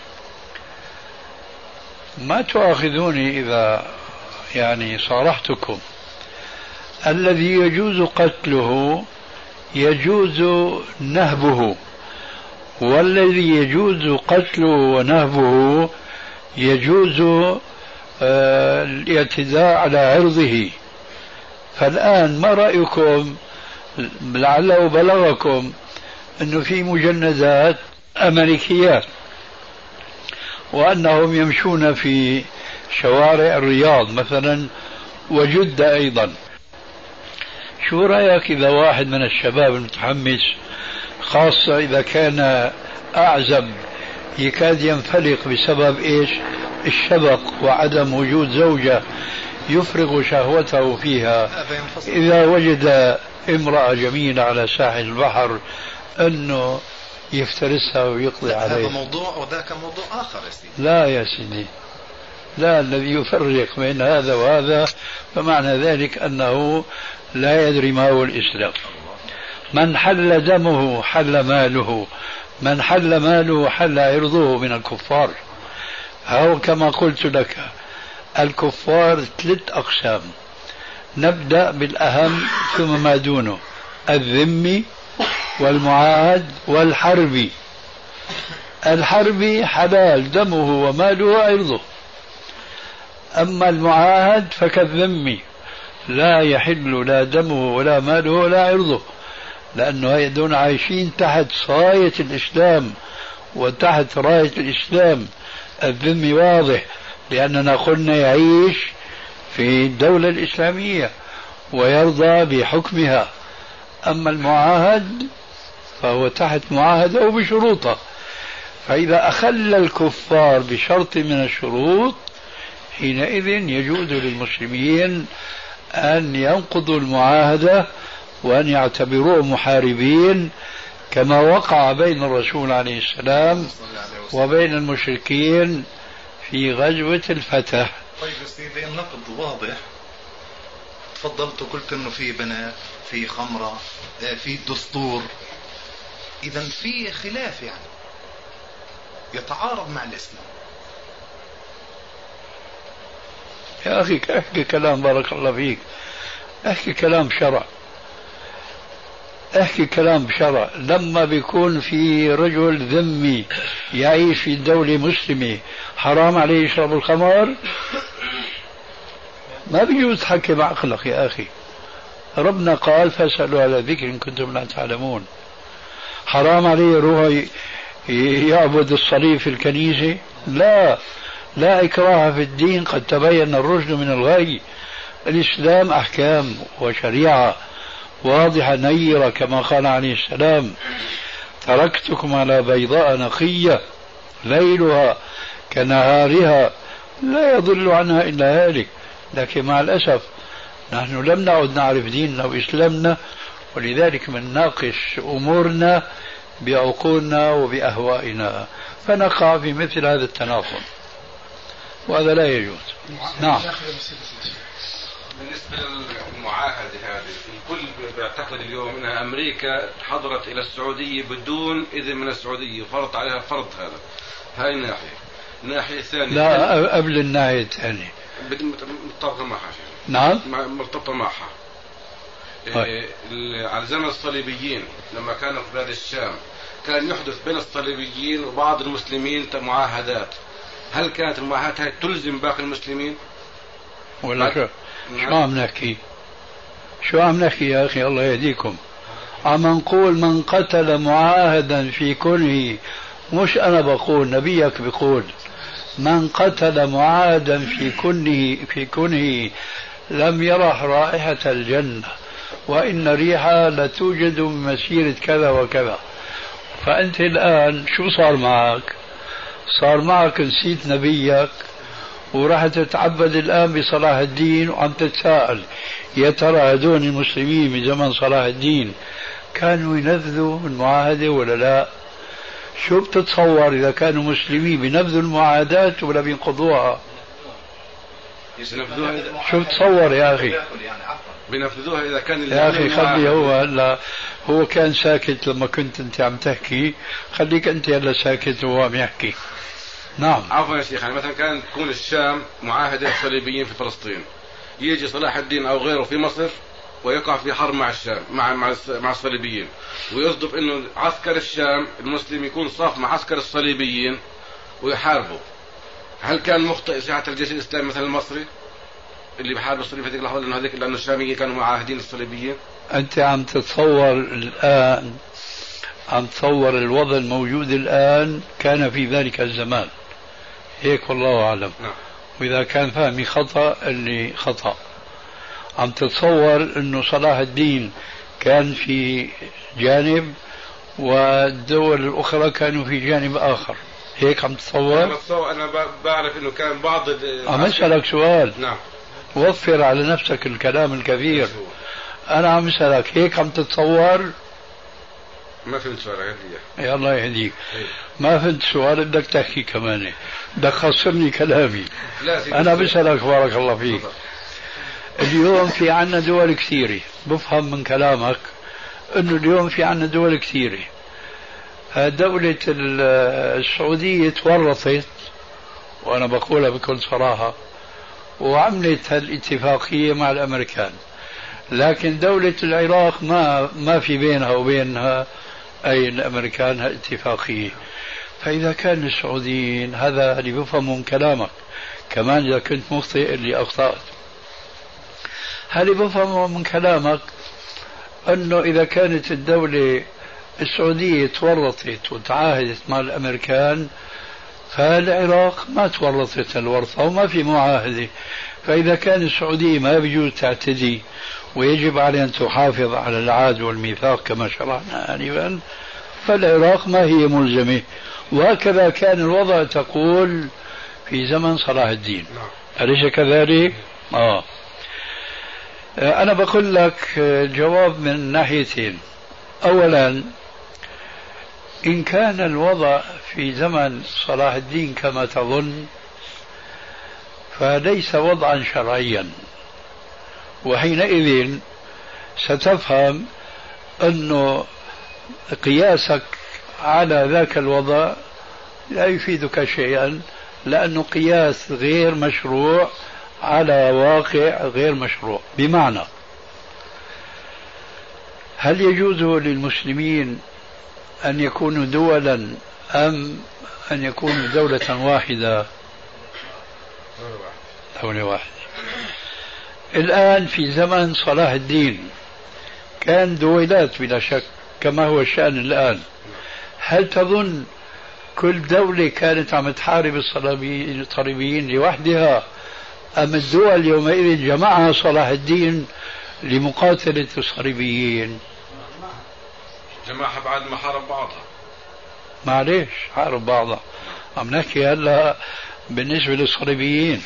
ما تؤاخذوني إذا يعني صارحتكم، الذي يجوز قتله يجوز نهبه، والذي يجوز قتله ونهبه يجوز الاعتداء على عرضه. فالآن ما رأيكم، لعله بلغكم أنه في مجندات أمريكيات وأنهم يمشون في شوارع الرياض مثلا وجدة أيضا. شو رأيك إذا واحد من الشباب المتحمس، خاصة إذا كان أعزب يكاد ينفلق بسبب إيش؟ الشبق وعدم وجود زوجة يفرغ شهوته فيها، إذا وجد امرأة جميلة على ساحل البحر أنه يفترسها ويقضي عليها؟ هذا موضوع وذاك موضوع آخر يا سيدي. لا يا سيدي، لا، الذي يفرق بين هذا وهذا فمعنى ذلك أنه لا يدري ما هو الإسلام. من حل دمه حل ماله، من حل ماله حل عرضه من الكفار. أو كما قلت لك الكفار 3 أقسام، نبدأ بالأهم ثم ما دونه، الذمي والمعاهد والحربي. الحربي حلال دمه وماله وعرضه، أما المعاهد فكالذمي لا يحل لا دمه ولا ماله ولا عرضه، لأنه هيدون عايشين تحت صاية الإسلام وتحت راية الإسلام. الذمي واضح لأننا قلنا يعيش في الدولة الإسلامية ويرضى بحكمها، أما المعاهد فهو تحت معاهدة وبشروطه. فإذا أخل الكفار بشرط من الشروط حينئذ يجوز للمسلمين أن ينقضوا المعاهدة وأن يعتبروه محاربين، كما وقع بين الرسول عليه السلام وبين المشركين في غزوة الفتح. طيب سيدي، النقد واضح، تفضلت وقلت انه في بنات، في خمرة، في دستور، اذا في خلاف يعني يتعارض مع الاسلام. يا أخي احكي كلام، بارك الله فيك، احكي كلام شرع، احكي كلام بشرع. لما بيكون في رجل ذمي يعيش في دولة مسلمة حرام عليه يشرب الخمر؟ ما بيجوز تحكي بعقلك يا أخي. ربنا قال فاسألوا على ذكر إن كنتم لا تعلمون. حرام عليه يروح يعبد الصليب في الكنيسة؟ لا، لا إكراه في الدين، قد تبين الرشد من الغي. الإسلام أحكام وشريعة واضحة نيرة كما قال عليه السلام: تركتكم على بيضاء نقية ليلها كنهارها لا يضل عنها إلا هالك. لكن مع الأسف نحن لم نعد نعرف ديننا وإسلامنا، ولذلك نناقش أمورنا بعقولنا وبأهوائنا فنقع في مثل هذا التناقض، وهذا لا يجوز. نعم. بالنسبة للمعاهدة هذه، الكل بيعتقد اليوم أنها أمريكا حضرت إلى السعودية بدون إذن من السعودية وفرضت عليها فرض هذا. هاي الناحية. الناحية الثانية لا، قبل الناحية الثانية مرتبطة معها. نعم، مرتبطة معها. على زمن الصليبيين لما كانوا في بلاد الشام كان يحدث بين الصليبيين وبعض المسلمين معاهدات. هل كانت المعاهدات هاي تلزم باقي المسلمين؟ ولا شو عم نحكي؟ شو عم نحكي يا أخي؟ الله يهديكم. عم نقول من قتل معاهدا في كونه، مش أنا بقول، نبيك بيقول من قتل معاهدا في كونه لم يرح رائحة الجنة وإن ريحها لتوجد من مسيرة كذا وكذا. فأنت الآن شو صار معك؟ صار معك نسيت نبيك وراح تتعبد الآن بصلاح الدين وعم تتساءل يا ترى هذول المسلمين بزمن صلاح الدين كانوا ينفذوا المعاهدة ولا لا؟ شو بتتصور إذا كانوا مسلمين بنفذوا المعاهدات ولا بينقضوها؟ شو بتصور يا أخي؟ بينفذوها إذا كان يا أخي خلي هو هلا، هو كان ساكت لما كنت أنت عم تحكي، خليك أنت هلا ساكت وهو عم يحكي. نعم. عفوا يا شيخ، يعني مثلا كانت تكون الشام معاهدة الصليبيين في فلسطين، يجي صلاح الدين أو غيره في مصر ويقع في حرب مع الشام مع الصليبيين، ويصدف إنه عسكر الشام المسلم يكون صاف مع عسكر الصليبيين ويحاربوا. هل كان مخطئ ساعة الجيش الإسلامي مثل المصري اللي بحارب الصليب في هذيك اللحظة لأنه الشاميين كانوا معاهدين الصليبيين؟ أنت عم تتصور الآن، عم تصور الوضع الموجود الآن كان في ذلك الزمان، هيك والله أعلم. نعم. وإذا كان فهمي خطأ اللي خطأ. عم تتصور أنه صلاح الدين كان في جانب والدول الأخرى كانوا في جانب آخر، هيك عم تتصور؟ أنا بعرف أنه كان بعض عم أسألك سؤال. نعم. وفر على نفسك الكلام الكثير. أنا عم أسألك هيك عم تتصور؟ ما فهمت سؤالك. يا الله يهديك. ما فهمت سؤال، بدك تحكي كمان، بدك خسرني كلامي. أنا بسألك بارك الله فيك. اليوم في عنا دول كثيرة، بفهم من كلامك أنه اليوم في عنا دول كثيرة. دولة السعودية تورطت، وأنا بقولها بكل صراحة، وعملت هالاتفاقية مع الأمريكان، لكن دولة العراق ما في بينها وبينها أي الأمريكان اتفاقية. فإذا كان السعوديين، هذا اللي بفهمه من كلامك، كمان إذا كنت مخطئ اللي أخطأت، هل بفهمه من كلامك أنه إذا كانت الدولة السعودية تورطت وتعاهدت مع الأمريكان، فالعراق ما تورطت الورطة وما في معاهدة، فإذا كان السعودية ما بيجوز تعتدي ويجب عليها أن تحافظ على العهد والميثاق كما شرحنا آنفا، فالعراق ما هي ملزمة. وهكذا كان الوضع تقول في زمن صلاح الدين، أليس كذلك؟ أنا بقول لك جواب من ناحيتين. أولا، إن كان الوضع في زمن صلاح الدين كما تظن، فليس وضعا شرعيا، وحينئذ ستفهم أنه قياسك على ذاك الوضع لا يفيدك شيئا، لأنه قياس غير مشروع على واقع غير مشروع. بمعنى، هل يجوز للمسلمين أن يكونوا دولا أم أن يكونوا دولة واحدة؟ دولة واحدة. الآن في زمن صلاح الدين كان دويلات بلا شك كما هو الشأن الآن. هل تظن كل دولة كانت عم تحارب الصليبيين لوحدها، أم الدول يومئذ جمعها صلاح الدين لمقاتلة الصليبيين؟ جماعة بعد ما حارب بعضها. معليش، حارب بعضها. عم نحكي هلا بالنسبة للصليبيين.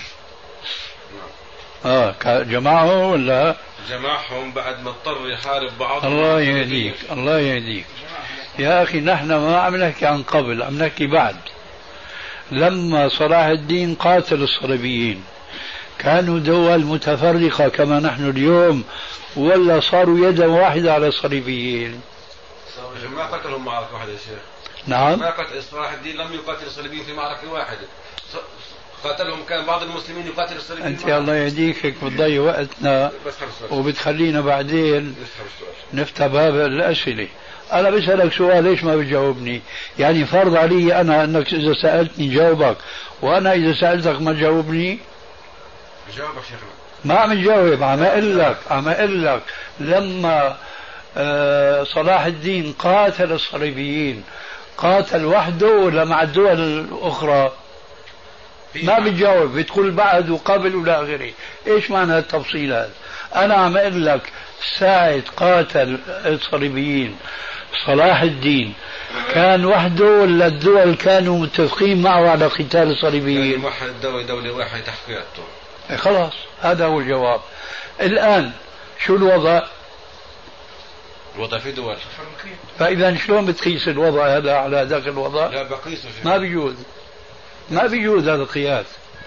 جمعهم ولا؟ جمعهم بعد ما اضطر يحارب بعضهم. الله يهديك، الله يهديك يا أخي. نحن ما عم نحكي عن قبل، عم نحكي بعد. لما صلاح الدين قاتل الصليبيين كانوا دول متفرقة كما نحن اليوم، ولا صاروا يدا واحدة على الصليبيين؟ ما قتلهم معركة واحدة يا شيخ. نعم. ما قتل صلاح الدين لم يقاتل الصليبيين في معركة واحدة، قاتلهم كان بعض المسلمين يقاتل الصليبيين. أنت الله يهديك هيك بتضيع وقتنا وبتخلينا بعدين نفتح باب الأسئلة. أنا بسألك سؤال، ليش ما بتجاوبني؟ يعني فرض علي أنا أنك إذا سألتني جاوبك، وأنا إذا سألتك ما تجاوبني؟ جاوبك شيخنا. ما عم تجاوب. عم أقول لك لما صلاح الدين قاتل الصليبيين، قاتل وحده ولا مع الدول الأخرى؟ ما بتجاوب، بتقول بعد وقبل ولا غيره. ايش معنى التفصيل هذا؟ انا عم اقول لك ساعة قاتل الصليبيين صلاح الدين كان وحده ولا الدول كانوا متفقين معه على قتال الصليبيين؟ يعني واحد دولة واحدة تحقيقته. خلاص، هذا هو الجواب. الآن شو الوضع؟ الوضع في دول. فإذا شلون بتقيس الوضع هذا على ذاك الوضع؟ لا بقيسه. ما بيجوز، ما بيجوز هذا القياس.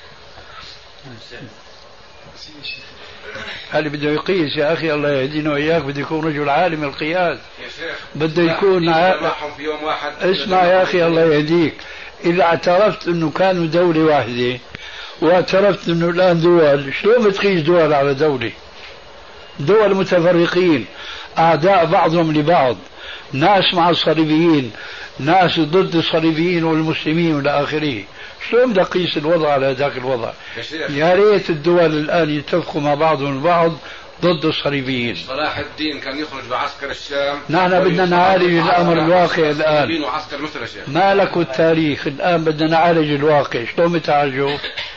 اللي بده يقيس يا أخي الله يهدينا وإياك بده يكون رجل عالم القياس، بده يكون في يوم واحد. اسمع يا أخي الله يهديك، إذا اعترفت أنه كانوا دولة واحدة واعترفت أنه الآن دول، شلون بتقيس دول على دولة؟ دول متفرقين، أعداء بعضهم لبعض، ناس مع الصليبيين، ناس ضد الصليبيين والمسلمين والى اخره. شلون بدك تقيس الوضع على ذاك الوضع؟ يا ريت الدول الان يتفقوا مع بعضهم البعض ضد الصليبيين. صلاح الدين كان يخرج بعسكر الشام. نحن بدنا نعالج الامر الواقع الان. ما لك التاريخ، الان بدنا نعالج الواقع. شلون بتعالجه؟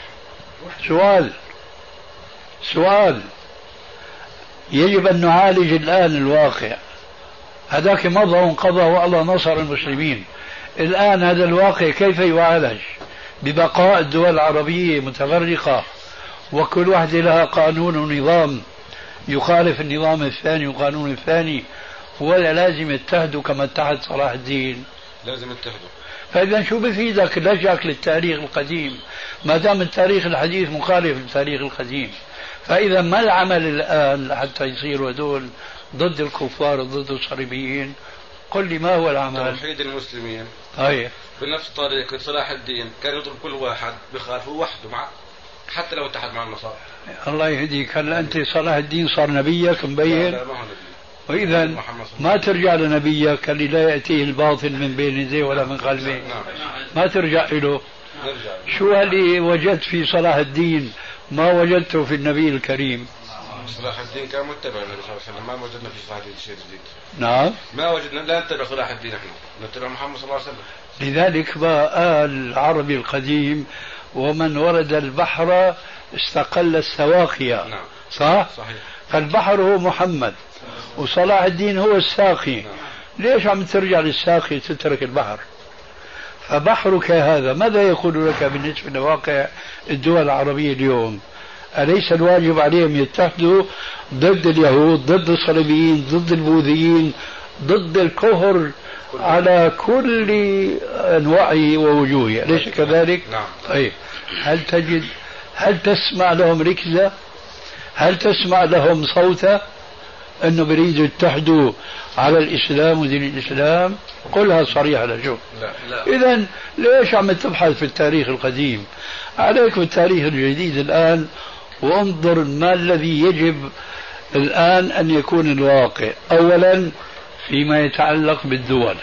سؤال يجب ان نعالج الان الواقع. هذاك مضى وانقضى والله نصر المسلمين. الآن هذا الواقع كيف يعالج؟ ببقاء الدول العربية متفرقة وكل واحدة لها قانون ونظام يخالف النظام الثاني وقانون الثاني، ولا لازم يتحدوا كما اتحد صلاح الدين؟ لازم يتحدوا. فإذا شو بفيدك لجأك للتاريخ القديم ما دام التاريخ الحديث مخالف للتاريخ القديم؟ فإذا ما العمل الآن حتى يصيروا هذول ضد الكفار ضد الصليبيين؟ قل لي ما هو العمل؟ توحيد المسلمين. طيب بنفس طريقة صلاح الدين كان يضرب كل واحد بخالفه وحده مع حتى لو اتحد مع النصارى. الله يهديك. هلا أنت صلاح الدين صار نبيك مبين؟ لا ما هو نبي. وإذا ما ترجع لنبيك اللي لا يأتيه الباطل من بين يديه ولا من خلفه. ما ترجع له. شو اللي وجدت في صلاح الدين ما وجدته في النبي الكريم؟ صلاح الدين كان متبع النبي صلى الله عليه وسلم، ما وجدنا في صلاح الدين شيء جديد. نعم ما وجدنا، لا نتبع صلاح الدين، احنا نتبع محمد صلى الله عليه وسلم. لذلك ما قال العربي القديم ومن ورد البحر استقل السواقية. نعم. صح؟ صحيح. فالبحر هو محمد وصلاح الدين هو الساقي. نعم. ليش عم ترجع للساقي تترك البحر؟ فبحرك هذا ماذا يقول لك بالنسبة لواقع الدول العربية اليوم؟ أليس الواجب عليهم يتحدوا ضد اليهود ضد الصليبيين ضد البوذيين ضد الكفر على كل أنواعه ووجوهه؟ أليس كذلك؟ نعم. طيب هل تسمع لهم ركزة؟ هل تسمع لهم صوتا أنه بريدوا يتحدوا على الإسلام ودين الإسلام؟ قلها صريحة لشوف. إذن ليش عم تبحث في التاريخ القديم؟ عليك بالتاريخ الجديد الآن وانظر ما الذي يجب الآن أن يكون الواقع. أولا فيما يتعلق بالدول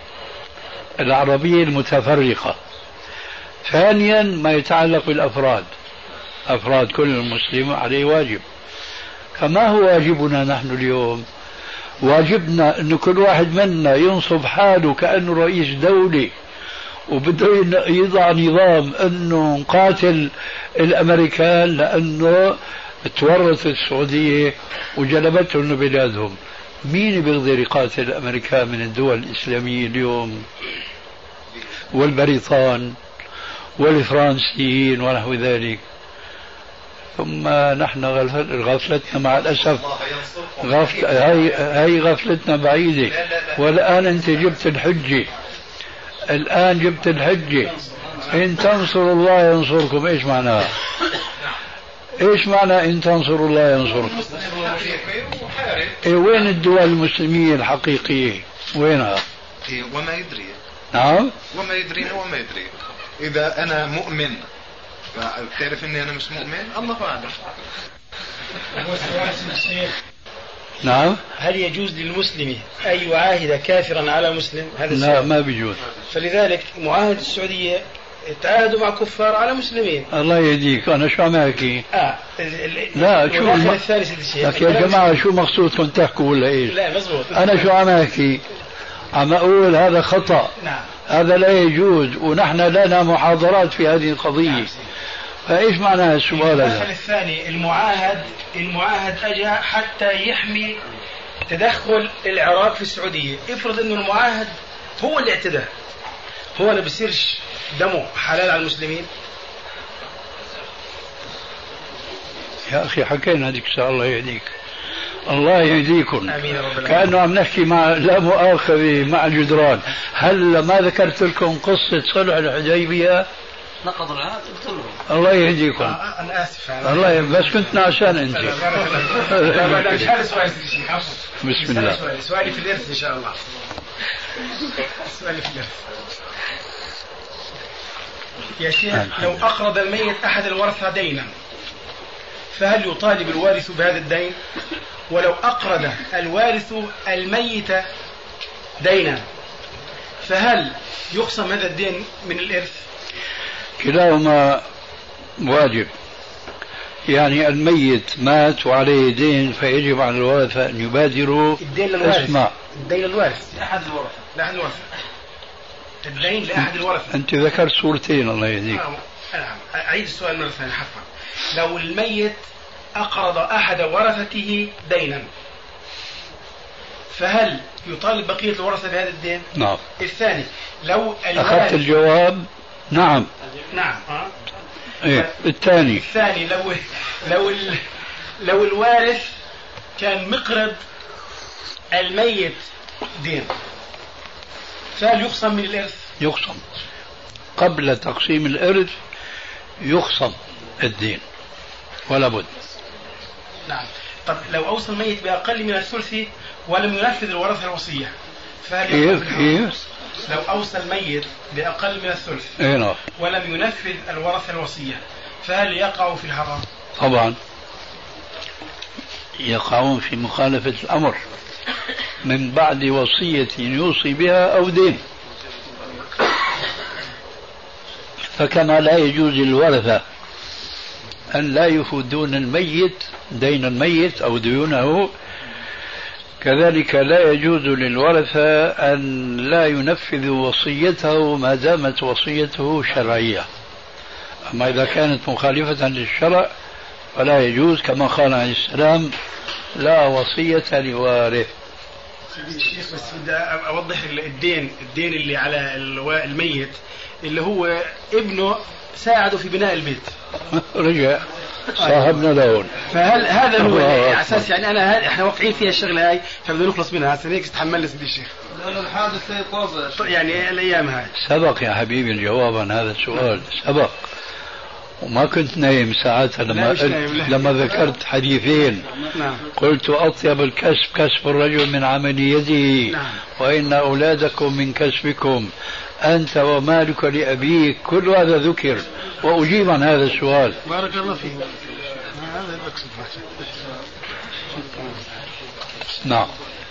العربية المتفرقة. ثانيا ما يتعلق بالأفراد، أفراد كل مسلم عليه واجب. فما هو واجبنا نحن اليوم؟ واجبنا أن كل واحد منا ينصب حاله كأنه رئيس دولة وبده يضع نظام أنه نقاتل الأمريكان لأنه تورطت السعودية وجلبتهم بلادهم. مين بيقدر يقاتل الأمريكان من الدول الإسلامية اليوم؟ والبريطان والفرنسيين ونحو ذلك. ثم نحن غفلتنا مع الأسف هاي غفلتنا بعيدة. والآن أنت جبت الحجة، الآن جبت الحجة إن تنصروا الله ينصركم. إيش معناها؟ إيش معنى إن تنصروا الله ينصركم؟ وين الدول المسلمية الحقيقية؟ وينها؟ وما يدري. نعم. وما يدري وما يدري. إذا أنا مؤمن تعرف إني أنا مش مؤمن، الله أعلم. نعم. هل يجوز للمسلم أن يعاهد كافرا على مسلم؟ هذا لا ما بيجوز. فلذلك معاهد السعودية تعاهدوا مع كفار على مسلمين. الله يهديك. أنا شو عم أحكي؟ لا شو الثاني سيد الشيخ. يا جماعة شو مقصودكم تحكوا ولا إيش؟ لا مزبوط. أنا شو عم أحكي؟ عم أقول هذا خطأ. نعم. هذا لا يجوز ونحن لنا محاضرات في هذه القضية. نعم. فإيش معنى السؤال هذا؟ المثل الثاني المعاهد أجا حتى يحمي تدخل العراق في السعودية. افرض إنه المعاهد هو اللي اعتدى، هو اللي بصيرش دمه حلال على المسلمين؟ يا أخي حكينا هذيك الساعة. الله يهديك. الله يهديكم. كأنه عم نحكي مع لا مؤاخذة مع الجدران. هل ما ذكرت لكم قصة صلح الحديبية؟ نقض العهد قلت لهم. الله يهديكم. أنا آسف. الله بس كنت نعسان أنت. بسم الله. سؤالي في الإرث إن شاء الله. سؤالي في الإرث يا شيخ. لو أقرض الميت أحد الورثة دينا فهل يطالب الوارث بهذا الدين؟ ولو أقرض الوارث الميت دينا فهل يقسم هذا الدين من الإرث؟ كلاهما واجب. يعني الميت مات وعليه دين فيجب على الورثة أن يبادروا. الدين للوارث. اسمع. الدين للوارث لأحد الورثة. الدين لأحد الورثة. أنت ذكرت صورتين. الله يهديك. نعم. أعيد السؤال مرة ثانية حفظا. لو الميت أقرض أحد ورثته دينا فهل يطالب بقية الورثة بهذا الدين؟ نعم. الثاني لو أخذت الجواب. نعم. نعم. إيه الثاني. لو الوارث كان مقرض الميت دين، فهل يخصم من الإرث؟ يخصم قبل تقسيم الإرث، يخصم الدين ولا بد. نعم. طب لو أوصى الميت بأقل من الثلث ولم ينفذ الورثة الوصية فهل يقع؟ لو أوصى الميت بأقل من الثلث ولم ينفذ الورثة الوصية فهل يقع في الحرام؟ طبعا يقعون في مخالفة الأمر من بعد وصية يوصي بها أو دين. فكما لا يجوز للورثة أن لا يفدون الميت دين الميت أو ديونه، كذلك لا يجوز للورثة أن لا ينفذوا وصيته ما دامت وصيته شرعية. أما إذا كانت مخالفة للشرع فلا يجوز، كما قال عليه السلام: لا وصية لوارث. شيخ بس بدي أوضح الدين اللي على الميت اللي هو ابنه ساعده في بناء البيت رجع صاحبنا لون، فهل هذا هو اساس؟ يعني احنا واقعين فيها الشغله هاي فبدنا نخلص منها. هسه هيك تحملنا سيدي الشيخ لأن الحادث لا يطابق يعني الايام هاي. سبق يا حبيبي الجواب عن هذا السؤال، سبق وما كنت نايم ساعتها لما ذكرت حديثين. نعم. قلت: أطيب الكسب كسب الرجل من عمل يده. نعم. وإن أولادكم من كسبكم، أنت ومالك لأبيك. كل هذا ذكر وأجيب عن هذا السؤال. بارك الله فيك. هذا المقصود. نعم.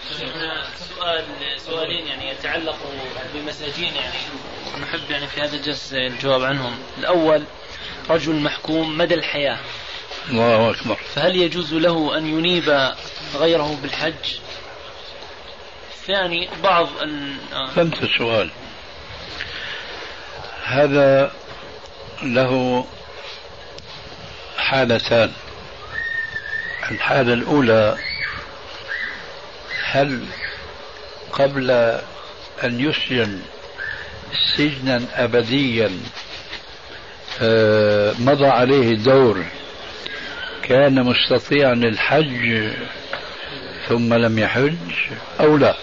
سؤالين يعني يتعلقوا بمساجين، يعني نحب يعني في هذا الجلسة الجواب عنهم. الأول: رجل محكوم مدى الحياة، الله أكبر، فهل يجوز له أن ينيب غيره بالحج؟ الثاني: فهمت السؤال. هذا له حالتان. الحالة الأولى: هل قبل أن يسجن سجنا أبديا مضى عليه دور كان مستطيعا للحج ثم لم يحج أو لا؟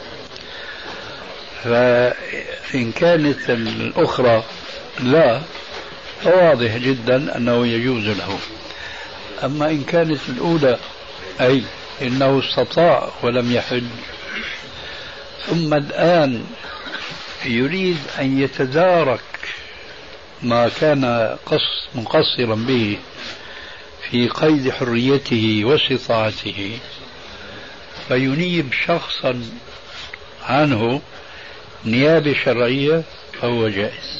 فإن كانت الأخرى لا، فواضح جدا أنه يجوز له. أما إن كانت الأولى، أي إنه استطاع ولم يحج ثم الآن يريد أن يتدارك ما كان مقصرا به في قيد حريته واستطاعته، فينيب شخصا عنه نيابة شرعية، فهو جائز.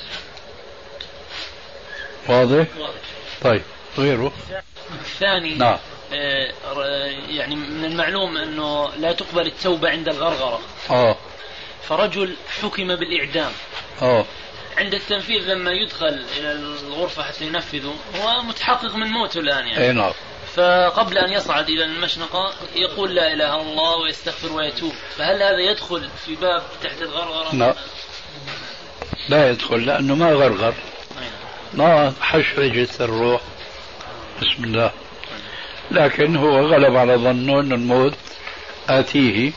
واضح؟ طيب، غيره؟ الثاني: نعم. يعني من المعلوم أنه لا تقبل التوبة عند الغرغرة. فرجل حكم بالإعدام. عند التنفيذ لما يدخل إلى الغرفة حتى ينفذه هو متحقق من موته الآن يعني. نعم. فقبل أن يصعد إلى المشنقة يقول لا إله إلا الله ويستغفر ويتوب، فهل هذا يدخل في باب تحت الغرغرة؟ لا، لا يدخل، لأنه ما غرغر، ما حشرجة الروح. بسم الله. لكن هو غلب على ظنه أن الموت آتيه،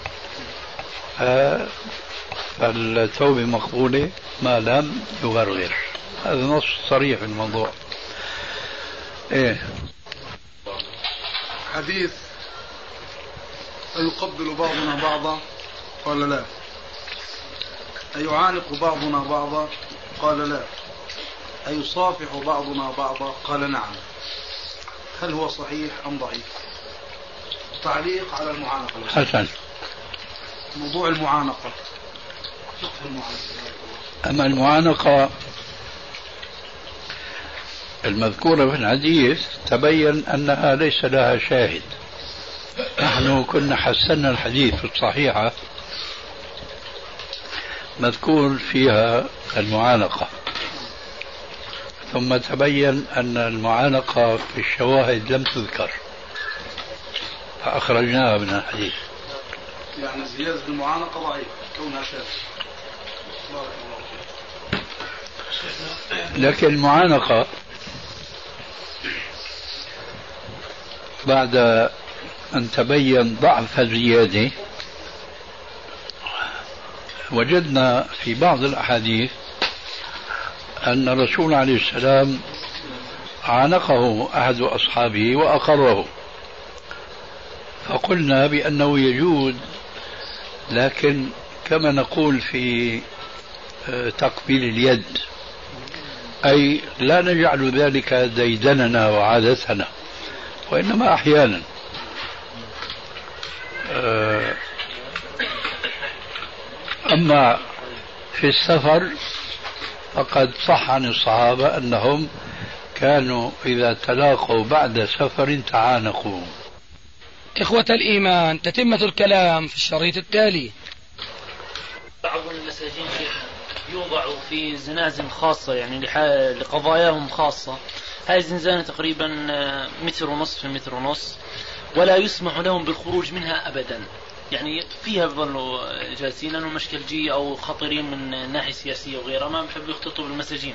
فالتوبة مقبولة ما لم يغرغر. هذا نص صريح في الموضوع. حديث: أيقبل بعضنا بعضا؟ قال لا. أيعانق بعضنا بعضا؟ قال لا. أيصافح بعضنا بعضا؟ قال نعم. هل هو صحيح أم ضعيف؟ تعليق على المعانقة. حسن. موضوع المعانقة. أما المعانقة المذكورة في الحديث تبين أنها ليس لها شاهد. نحن كنا حسنا الحديث في الصحيحة مذكور فيها المعانقة، ثم تبين أن المعانقة في الشواهد لم تذكر فأخرجناها من الحديث. يعني زيادة المعانقة ضعيفة كونها شاذة. لكن المعانقة بعد أن تبين ضعف الزيادة وجدنا في بعض الأحاديث أن الرسول عليه السلام عانقه أحد أصحابه وأقره، فقلنا بأنه يجوز، لكن كما نقول في تقبيل اليد، أي لا نجعل ذلك ديدننا وعادتنا، وإنما أحيانا. أما في السفر فقد صح عن الصحابة أنهم كانوا إذا تلاقوا بعد سفر تعانقوا. إخوة الإيمان، تتمة الكلام في الشريط التالي. بعض المساجين يوضعوا في زنازن خاصة يعني لقضاياهم خاصة. هاي الزنزانة تقريبا 1.5 متر في 1.5 متر، ولا يسمح لهم بالخروج منها أبدا. يعني فيها بظلوا جالسين لأنهم مشكلجية أو خطرين من ناحية سياسية وغيرها، ما بيحبوا يختلطوا بالمساجين،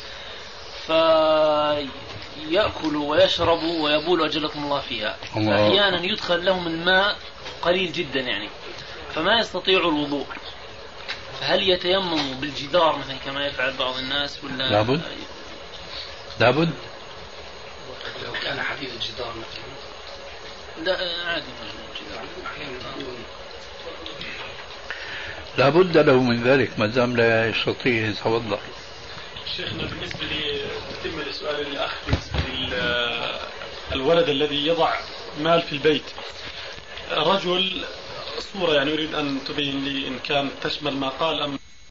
فيأكلوا ويشربوا ويبولوا أجلكم الله فيها. فأحيانا يدخل لهم الماء قليل جدا يعني، فما يستطيعوا الوضوء. فهل يتيمموا بالجدار مثلا كما يفعل بعض الناس ولا لابد لو كان حديد الجدار مثلا؟ لا عادي، لا بد له من ذلك ما دام لا يستطيع يتوضا. شيخنا بالنسبة لي تتم السؤال الأخ بالنسبة للولد الذي يضع مال في البيت. رجل صورة يعني أريد أن تبين لي إن كان تشمل ما قال أم